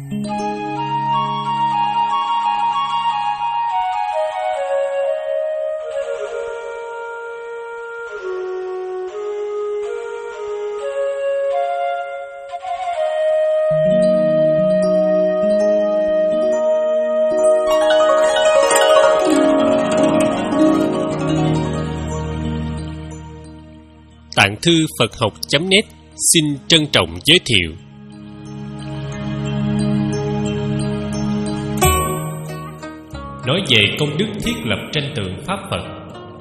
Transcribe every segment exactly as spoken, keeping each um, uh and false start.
Tạng thư Phật học chấm net xin trân trọng giới thiệu. Nói về công đức thiết lập tranh tượng Pháp Phật.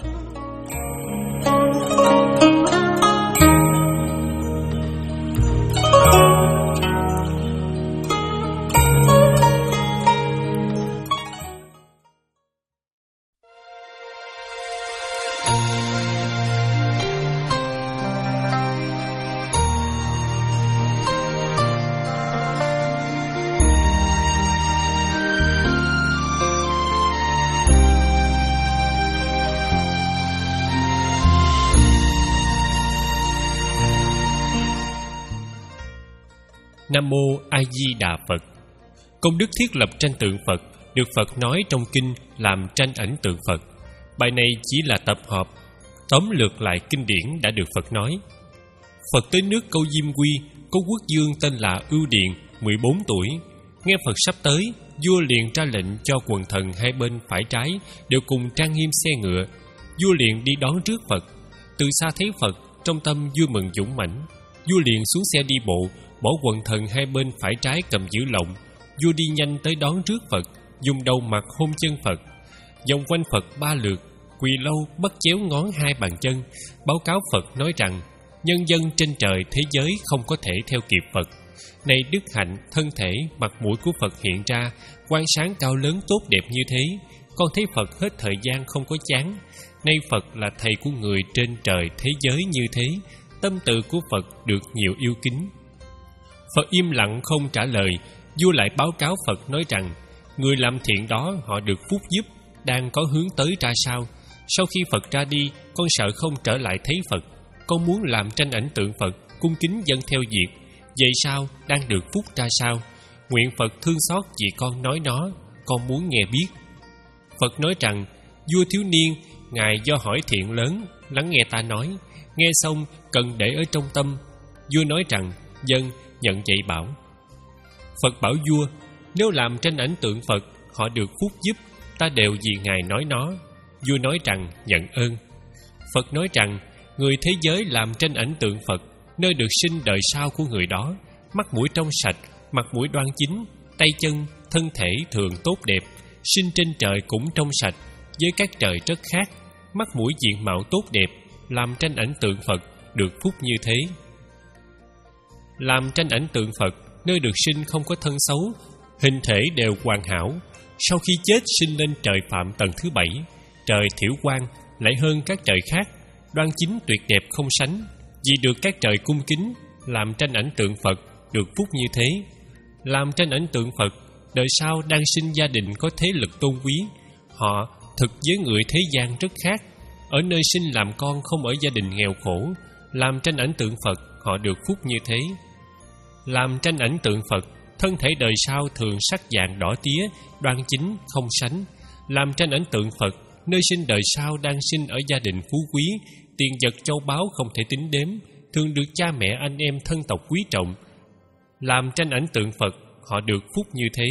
Nam mô A Di Đà Phật. Công đức thiết lập tranh tượng Phật được Phật nói trong kinh làm tranh ảnh tượng Phật. Bài này chỉ là tập hợp tóm lược lại kinh điển đã được Phật nói. Phật tới nước Câu Diêm Quy, có quốc vương tên là Ưu Điền, mười bốn tuổi. Nghe Phật sắp tới, vua liền ra lệnh cho quần thần hai bên phải trái đều cùng trang nghiêm xe ngựa. Vua liền đi đón trước Phật. Từ xa thấy Phật, trong tâm vui mừng dũng mãnh. Vua liền xuống xe đi bộ, bỏ quần thần hai bên phải trái cầm giữ lọng. Vua đi nhanh tới đón trước Phật, dùng đầu mặt hôn chân Phật, vòng quanh Phật ba lượt, quỳ lâu bắt chéo ngón hai bàn chân, báo cáo Phật nói rằng: nhân dân trên trời thế giới không có thể theo kịp Phật. Này đức hạnh, thân thể, mặt mũi của Phật hiện ra, quang sáng cao lớn tốt đẹp như thế, con thấy Phật hết thời gian không có chán. Nay Phật là thầy của người trên trời thế giới như thế, tâm từ của Phật được nhiều yêu kính. Phật im lặng không trả lời. Vua lại báo cáo Phật nói rằng: người làm thiện đó họ được phúc giúp, đang có hướng tới ra sao. Sau khi Phật ra đi, con sợ không trở lại thấy Phật. Con muốn làm tranh ảnh tượng Phật, cung kính dân theo việc. Vậy sao, đang được phúc ra sao? Nguyện Phật thương xót vì con nói nó, con muốn nghe biết. Phật nói rằng: vua thiếu niên, ngài do hỏi thiện lớn, lắng nghe ta nói. Nghe xong cần để ở trong tâm. Vua nói rằng: dân nhận dạy bảo. Phật bảo vua: nếu làm tranh ảnh tượng Phật, họ được phúc giúp, ta đều vì ngài nói nó. Vua nói rằng: nhận ơn. Phật nói rằng: người thế giới làm tranh ảnh tượng Phật, nơi được sinh đời sau của người đó, mắt mũi trong sạch, mặt mũi đoan chính, tay chân, thân thể thường tốt đẹp, sinh trên trời cũng trong sạch, với các trời rất khác, mắt mũi diện mạo tốt đẹp, làm tranh ảnh tượng Phật được phúc như thế. Làm tranh ảnh tượng Phật, nơi được sinh không có thân xấu, hình thể đều hoàn hảo. Sau khi chết sinh lên trời Phạm tầng thứ bảy, trời Thiểu Quang, lại hơn các trời khác, đoan chính tuyệt đẹp không sánh. Vì được các trời cung kính, làm tranh ảnh tượng Phật được phúc như thế. Làm tranh ảnh tượng Phật, đời sau đang sinh gia đình có thế lực tôn quý. Họ thực với người thế gian rất khác. Ở nơi sinh làm con không ở gia đình nghèo khổ, làm tranh ảnh tượng Phật họ được phúc như thế. Làm tranh ảnh tượng Phật, thân thể đời sau thường sắc vàng đỏ tía, đoan chính không sánh. Làm tranh ảnh tượng Phật, nơi sinh đời sau đang sinh ở gia đình phú quý, tiền vật châu báu không thể tính đếm, thường được cha mẹ anh em thân tộc quý trọng. Làm tranh ảnh tượng Phật, họ được phúc như thế.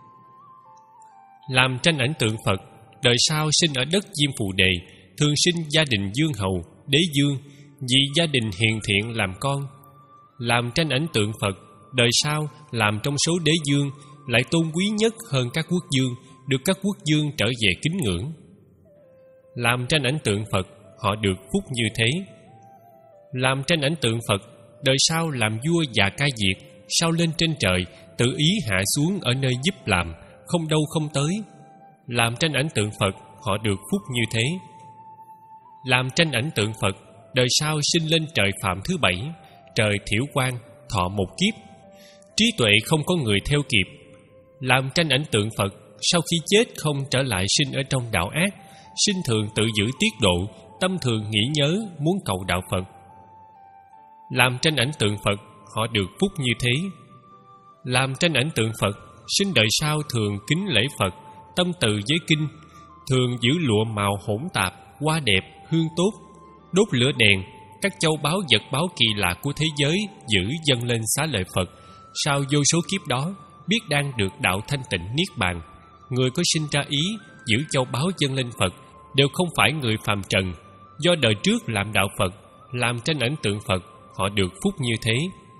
Làm tranh ảnh tượng Phật, đời sau sinh ở đất Diêm Phù Đề, thường sinh gia đình dương hầu, đế dương, vì gia đình hiền thiện làm con. Làm tranh ảnh tượng Phật, đời sau làm trong số đế dương, lại tôn quý nhất hơn các quốc vương, được các quốc vương trở về kính ngưỡng. Làm tranh ảnh tượng Phật, họ được phúc như thế. Làm tranh ảnh tượng Phật, đời sau làm vua và cai diệt, sau lên trên trời, tự ý hạ xuống ở nơi giúp làm, không đâu không tới. Làm tranh ảnh tượng Phật, họ được phúc như thế. Làm tranh ảnh tượng Phật, đời sau sinh lên trời Phạm thứ bảy, trời Thiểu Quang, thọ một kiếp, trí tuệ không có người theo kịp. Làm tranh ảnh tượng Phật, sau khi chết không trở lại sinh ở trong đạo ác, sinh thường tự giữ tiết độ, tâm thường nghĩ nhớ muốn cầu đạo Phật. Làm tranh ảnh tượng Phật, họ được phúc như thế. Làm tranh ảnh tượng Phật, sinh đời sau thường kính lễ Phật, tâm từ với kinh, thường giữ lụa màu hỗn tạp, hoa đẹp, hương tốt, đốt lửa đèn, các châu báu vật báu kỳ lạ của thế giới giữ dâng lên xá lợi Phật. Sau vô số kiếp đó, biết đang được đạo thanh tịnh niết bàn, người có sinh ra ý giữ châu báu dâng lên Phật đều không phải người phàm trần. Do đời trước làm đạo Phật, làm tranh ảnh tượng Phật, họ được phúc như thế.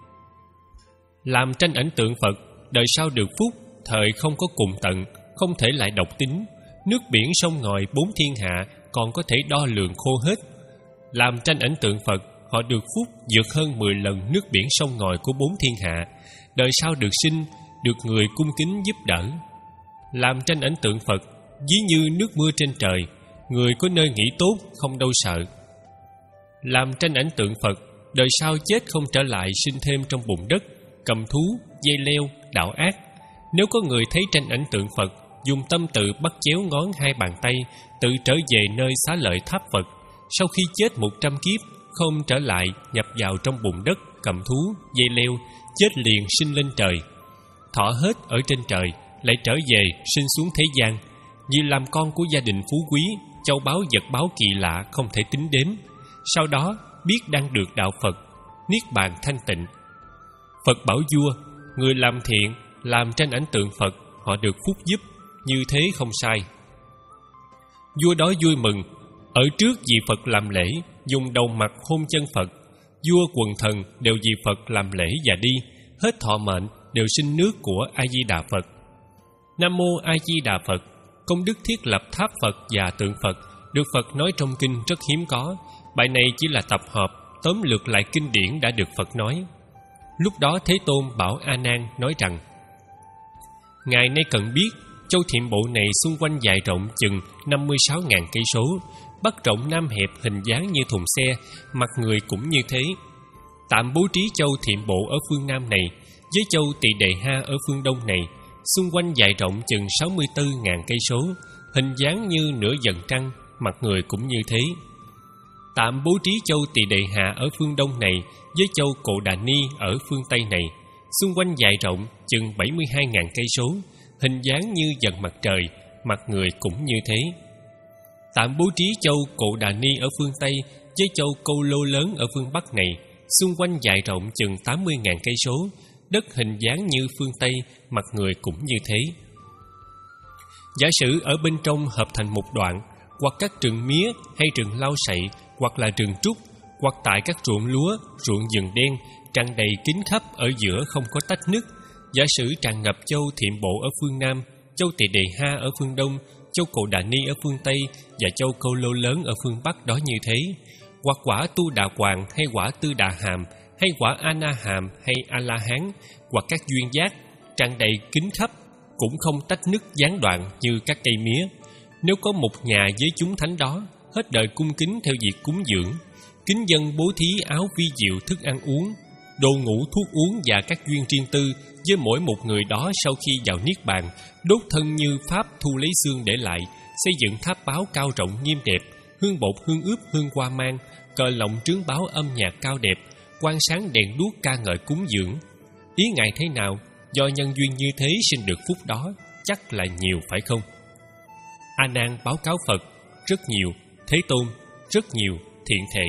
Làm tranh ảnh tượng Phật, đời sau được phúc, thời không có cùng tận, không thể lại độc tính. Nước biển sông ngòi bốn thiên hạ còn có thể đo lường khô hết. Làm tranh ảnh tượng Phật, họ được phúc vượt hơn mười lần nước biển sông ngòi của bốn thiên hạ. Đời sau được sinh, được người cung kính giúp đỡ. Làm tranh ảnh tượng Phật, ví như nước mưa trên trời, người có nơi nghỉ tốt không đâu sợ. Làm tranh ảnh tượng Phật, đời sau chết không trở lại sinh thêm trong bùn đất, cầm thú, dây leo, đạo ác. Nếu có người thấy tranh ảnh tượng Phật, dùng tâm tự bắt chéo ngón hai bàn tay, tự trở về nơi xá lợi tháp Phật, sau khi chết một trăm kiếp, không trở lại nhập vào trong bùn đất, cầm thú, dây leo, chết liền sinh lên trời. Thọ hết ở trên trời, lại trở về sinh xuống thế gian, vì làm con của gia đình phú quý, châu báu vật báu kỳ lạ không thể tính đếm. Sau đó biết đang được đạo Phật, niết bàn thanh tịnh. Phật bảo vua, người làm thiện, làm tranh ảnh tượng Phật, họ được phúc giúp, như thế không sai. Vua đó vui mừng, ở trước vì Phật làm lễ, dùng đầu mặt hôn chân Phật. Vua quần thần đều vì Phật làm lễ và đi, hết thọ mệnh đều sinh nước của A Di Đà Phật. Nam mô A Di Đà Phật. Công đức thiết lập tháp Phật và tượng Phật được Phật nói trong kinh rất hiếm có. Bài này chỉ là tập hợp tóm lược lại kinh điển đã được Phật nói. Lúc đó Thế Tôn bảo A Nan nói rằng: Ngài nay cần biết, châu Thiểm Bộ này xung quanh dài rộng chừng năm mươi sáu nghìn cây số, bắc rộng nam hẹp, hình dáng như thùng xe, mặt người cũng như thế. Tạm bố trí châu Thiểm Bộ ở phương Nam này với châu Tỳ Đề Ha ở phương Đông này, xung quanh dài rộng chừng sáu mươi tư nghìn cây số, hình dáng như nửa vầng trăng, mặt người cũng như thế. Tạm bố trí châu Tỳ Đề Hà ở phương Đông này với châu Cộ Đà Ni ở phương Tây này, xung quanh dài rộng chừng bảy mươi hai nghìn cây số, hình dáng như vầng mặt trời, mặt người cũng như thế. Tạm bố trí châu Cộ Đà Ni ở phương Tây với châu Câu Lô lớn ở phương Bắc này, xung quanh dài rộng chừng tám mươi nghìn cây số, đất hình dáng như phương Tây, mặt người cũng như thế. Giả sử ở bên trong hợp thành một đoạn, hoặc các rừng mía hay rừng lau sậy, hoặc là rừng trúc, hoặc tại các ruộng lúa, ruộng vừng đen, tràn đầy kín khắp, ở giữa không có tách nứt. Giả sử tràn ngập châu Thiểm Bộ ở phương Nam, châu Tỳ Đề Ha ở phương Đông, châu Cộ Đà Ni ở phương Tây và châu Câu Lô lớn ở phương Bắc đó như thế. Hoặc quả Tu Đà Hoàng hay quả Tư Đà Hàm, hay quả A Na Hàm hay A La Hán, hoặc các duyên giác, tràn đầy kín khắp, cũng không tách nứt gián đoạn như các cây mía. Nếu có một nhà với chúng thánh đó, hết đời cung kính theo việc cúng dường, kính dân bố thí áo vi diệu, thức ăn uống, đồ ngủ, thuốc uống và các duyên riêng tư với mỗi một người đó. Sau khi vào niết bàn, đốt thân như pháp thu lấy xương để lại, xây dựng tháp báo cao rộng nghiêm đẹp, hương bột, hương ướp, hương hoa mang, cờ lọng, trướng báo, âm nhạc cao đẹp, quang sáng đèn đuốc ca ngợi cúng dường. Ý Ngài thế nào? Do nhân duyên như thế sinh được phúc đó, chắc là nhiều phải không? A Nan báo cáo Phật: rất nhiều. Thế Tôn: rất nhiều, thiện thệ.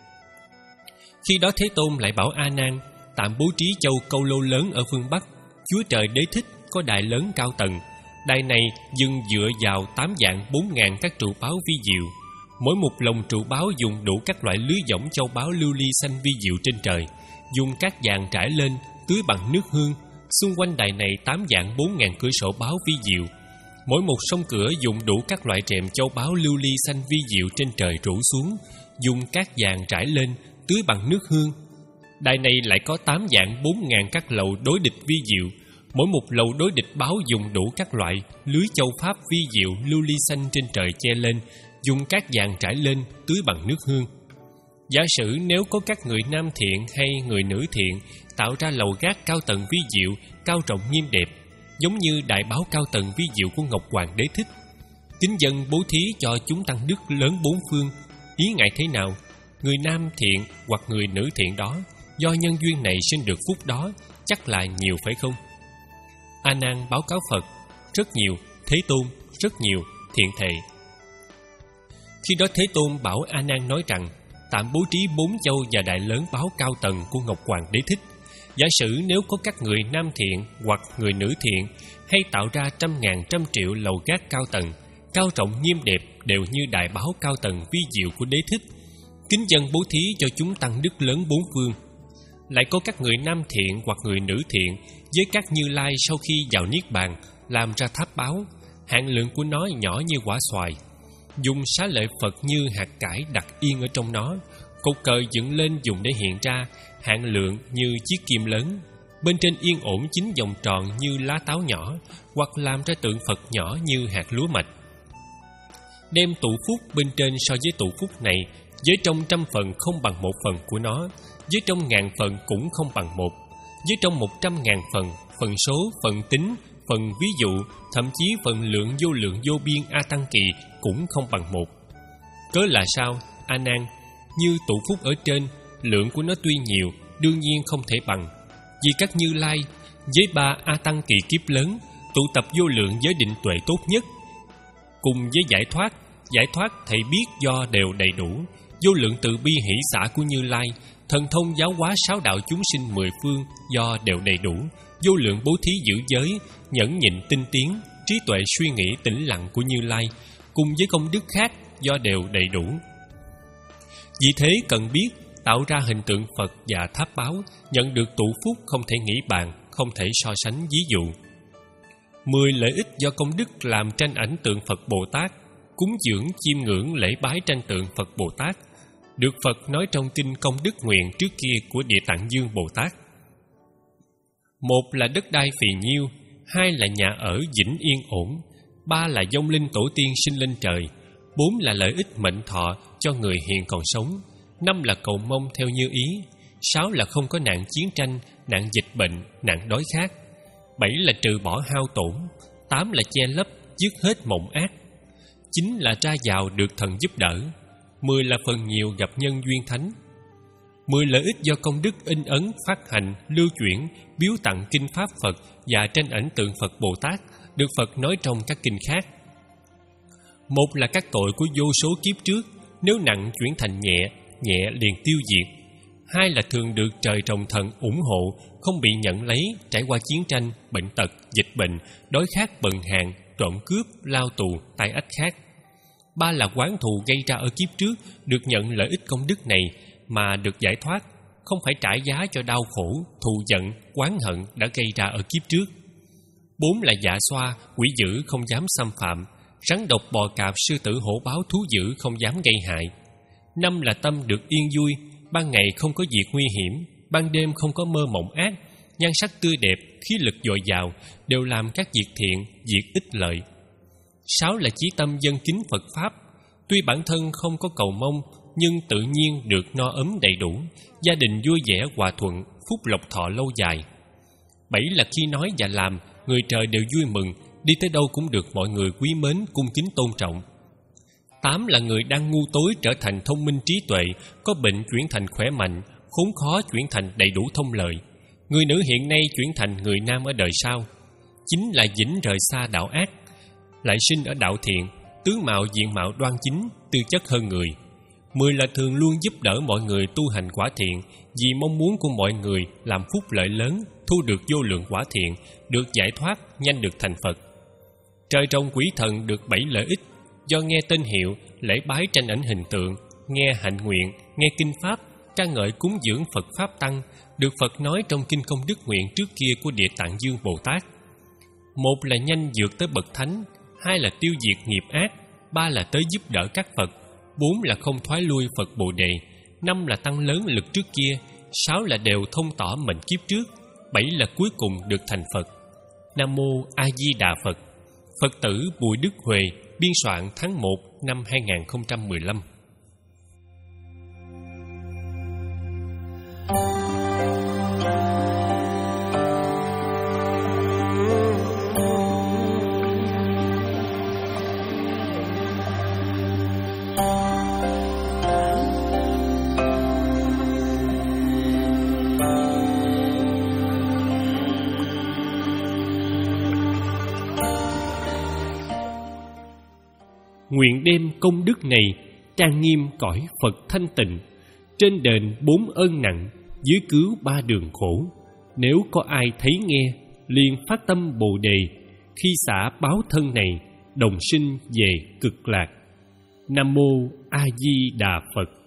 Khi đó Thế Tôn lại bảo A Nan tạm bố trí châu Câu Lô lớn ở phương Bắc. Chúa Trời Đế Thích có đài lớn cao tầng. Đài này dừng dựa vào tám vạn bốn ngàn các trụ báo vi diệu. Mỗi một lồng trụ báo dùng đủ các loại lưới võng châu báu lưu ly xanh vi diệu trên trời, dùng các vàng trải lên, tưới bằng nước hương. Xung quanh đài này tám vạn bốn ngàn cửa sổ báo vi diệu. Mỗi một song cửa dùng đủ các loại rèm châu báu lưu ly xanh vi diệu trên trời rủ xuống, dùng các vàng trải lên, tưới bằng nước hương. Đài này lại có tám vạn bốn ngàn các lầu đối địch vi diệu. Mỗi một lầu đối địch báo dùng đủ các loại lưới châu pháp vi diệu lưu ly xanh trên trời che lên, dùng các vàng trải lên, tưới bằng nước hương. Giả sử nếu có các người nam thiện hay người nữ thiện tạo ra lầu gác cao tầng vi diệu, cao trọng nghiêm đẹp, giống như đại báo cao tầng vi diệu của Ngọc Hoàng Đế Thích, kính dân bố thí cho chúng tăng đức lớn bốn phương. Ý Ngài thế nào? Người nam thiện hoặc người nữ thiện đó, do nhân duyên này sinh được phúc đó, chắc là nhiều phải không? A Nan báo cáo Phật rất nhiều, Thế Tôn rất nhiều, thiện thệ. Khi đó Thế Tôn bảo A Nan nói rằng tạm bố trí bốn châu và đại lớn báo cao tầng của Ngọc Hoàng Đế Thích. Giả sử nếu có các người nam thiện hoặc người nữ thiện, hay tạo ra trăm ngàn trăm triệu lầu gác cao tầng, cao trọng nghiêm đẹp đều như đại báo cao tầng vi diệu của Đế Thích, kính dân bố thí cho chúng tăng đức lớn bốn phương. Lại có các người nam thiện hoặc người nữ thiện với các Như Lai sau khi vào niết bàn làm ra tháp báo, hạn lượng của nó nhỏ như quả xoài, dùng xá lợi Phật như hạt cải đặt yên ở trong nó, cột cờ dựng lên dùng để hiện ra, hạn lượng như chiếc kim lớn, bên trên yên ổn chín vòng tròn như lá táo nhỏ, hoặc làm ra tượng Phật nhỏ như hạt lúa mạch. Đem tụ phúc bên trên so với tụ phúc này, với trong trăm phần không bằng một phần của nó, với trong ngàn phần cũng không bằng một, với trong một trăm ngàn phần, phần số, phần tính, phần ví dụ, thậm chí phần lượng vô lượng vô biên A Tăng Kỳ cũng không bằng một. Cớ là sao, A Nan? Như tụ phúc ở trên, lượng của nó tuy nhiều, đương nhiên không thể bằng. Vì các Như Lai, với ba A Tăng Kỳ kiếp lớn, tụ tập vô lượng giới định tuệ tốt nhất, cùng với giải thoát, giải thoát thầy biết do đều đầy đủ, vô lượng từ bi hỷ xả của Như Lai, thần thông giáo hóa sáu đạo chúng sinh mười phương do đều đầy đủ, vô lượng bố thí giữ giới, nhẫn nhịn tinh tiến, trí tuệ suy nghĩ tĩnh lặng của Như Lai, cùng với công đức khác do đều đầy đủ. Vì thế cần biết, tạo ra hình tượng Phật và tháp báo, nhận được tụ phúc không thể nghĩ bàn, không thể so sánh ví dụ. Mười lợi ích do công đức làm tranh ảnh tượng Phật Bồ Tát, cúng dường chiêm ngưỡng lễ bái tranh tượng Phật Bồ Tát, được Phật nói trong kinh Công Đức Nguyện trước kia của Địa Tạng Dương Bồ Tát. Một là đất đai phì nhiêu, hai là nhà ở vĩnh yên ổn, ba là vong linh tổ tiên sinh lên trời, bốn là lợi ích mệnh thọ cho người hiện còn sống, năm là cầu mong theo như ý, sáu là không có nạn chiến tranh, nạn dịch bệnh, nạn đói khát, bảy là trừ bỏ hao tổn, tám là che lấp, dứt hết mộng ác, chín là ra vào được thần giúp đỡ, mười là phần nhiều gặp nhân duyên thánh. Mười lợi ích do công đức in ấn, phát hành, lưu chuyển, biếu tặng kinh pháp Phật và tranh ảnh tượng Phật Bồ Tát được Phật nói trong các kinh khác. Một là các tội của vô số kiếp trước, nếu nặng chuyển thành nhẹ, nhẹ liền tiêu diệt. Hai là thường được trời trồng thần ủng hộ, không bị nhận lấy, trải qua chiến tranh, bệnh tật, dịch bệnh, đói khát bần hạn, trộm cướp, lao tù, tai ách khác. Ba là oán thù gây ra ở kiếp trước, được nhận lợi ích công đức này mà được giải thoát, không phải trả giá cho đau khổ, thù giận, oán hận đã gây ra ở kiếp trước. Bốn là dạ xoa, quỷ dữ không dám xâm phạm, rắn độc bò cạp sư tử hổ báo thú dữ không dám gây hại. Năm là tâm được yên vui, ban ngày không có việc nguy hiểm, ban đêm không có mơ mộng ác, nhan sắc tươi đẹp, khí lực dồi dào, đều làm các việc thiện, việc ích lợi. Sáu là chí tâm dân kính Phật Pháp, tuy bản thân không có cầu mong, nhưng tự nhiên được no ấm đầy đủ, gia đình vui vẻ hòa thuận, phúc lộc thọ lâu dài. Bảy là khi nói và làm, người trời đều vui mừng, đi tới đâu cũng được mọi người quý mến, cung kính tôn trọng. Tám là người đang ngu tối trở thành thông minh trí tuệ, có bệnh chuyển thành khỏe mạnh, khốn khó chuyển thành đầy đủ thông lợi. Người nữ hiện nay chuyển thành người nam ở đời sau. Chín là vĩnh rời xa đạo ác, lại sinh ở đạo thiện, tướng mạo diện mạo đoan chính, tư chất hơn người. Mười là thường luôn giúp đỡ mọi người tu hành quả thiện, vì mong muốn của mọi người làm phúc lợi lớn, thu được vô lượng quả thiện, được giải thoát, nhanh được thành Phật. Trời trong quỷ thần được bảy lợi ích, do nghe tên hiệu, lễ bái tranh ảnh hình tượng, nghe hạnh nguyện, nghe kinh pháp, ca ngợi cúng dường Phật Pháp Tăng, được Phật nói trong kinh Công Đức Nguyện trước kia của Địa Tạng Dương Bồ Tát. Một là nhanh vượt tới bậc thánh, hai là tiêu diệt nghiệp ác, ba là tới giúp đỡ các Phật, bốn là không thoái lui Phật Bồ Đề, năm là tăng lớn lực trước kia, sáu là đều thông tỏ mệnh kiếp trước, bảy là cuối cùng được thành Phật. Nam Mô A Di Đà Phật. Phật tử Bùi Đức Huệ, biên soạn tháng một năm hai nghìn không trăm mười lăm. nguyện đem công đức này trang nghiêm cõi Phật thanh tịnh, trên đền bốn ơn nặng, dưới cứu ba đường khổ. Nếu có ai thấy nghe, liền phát tâm Bồ Đề, khi xả báo thân này, đồng sinh về cực lạc. Nam mô A Di Đà Phật.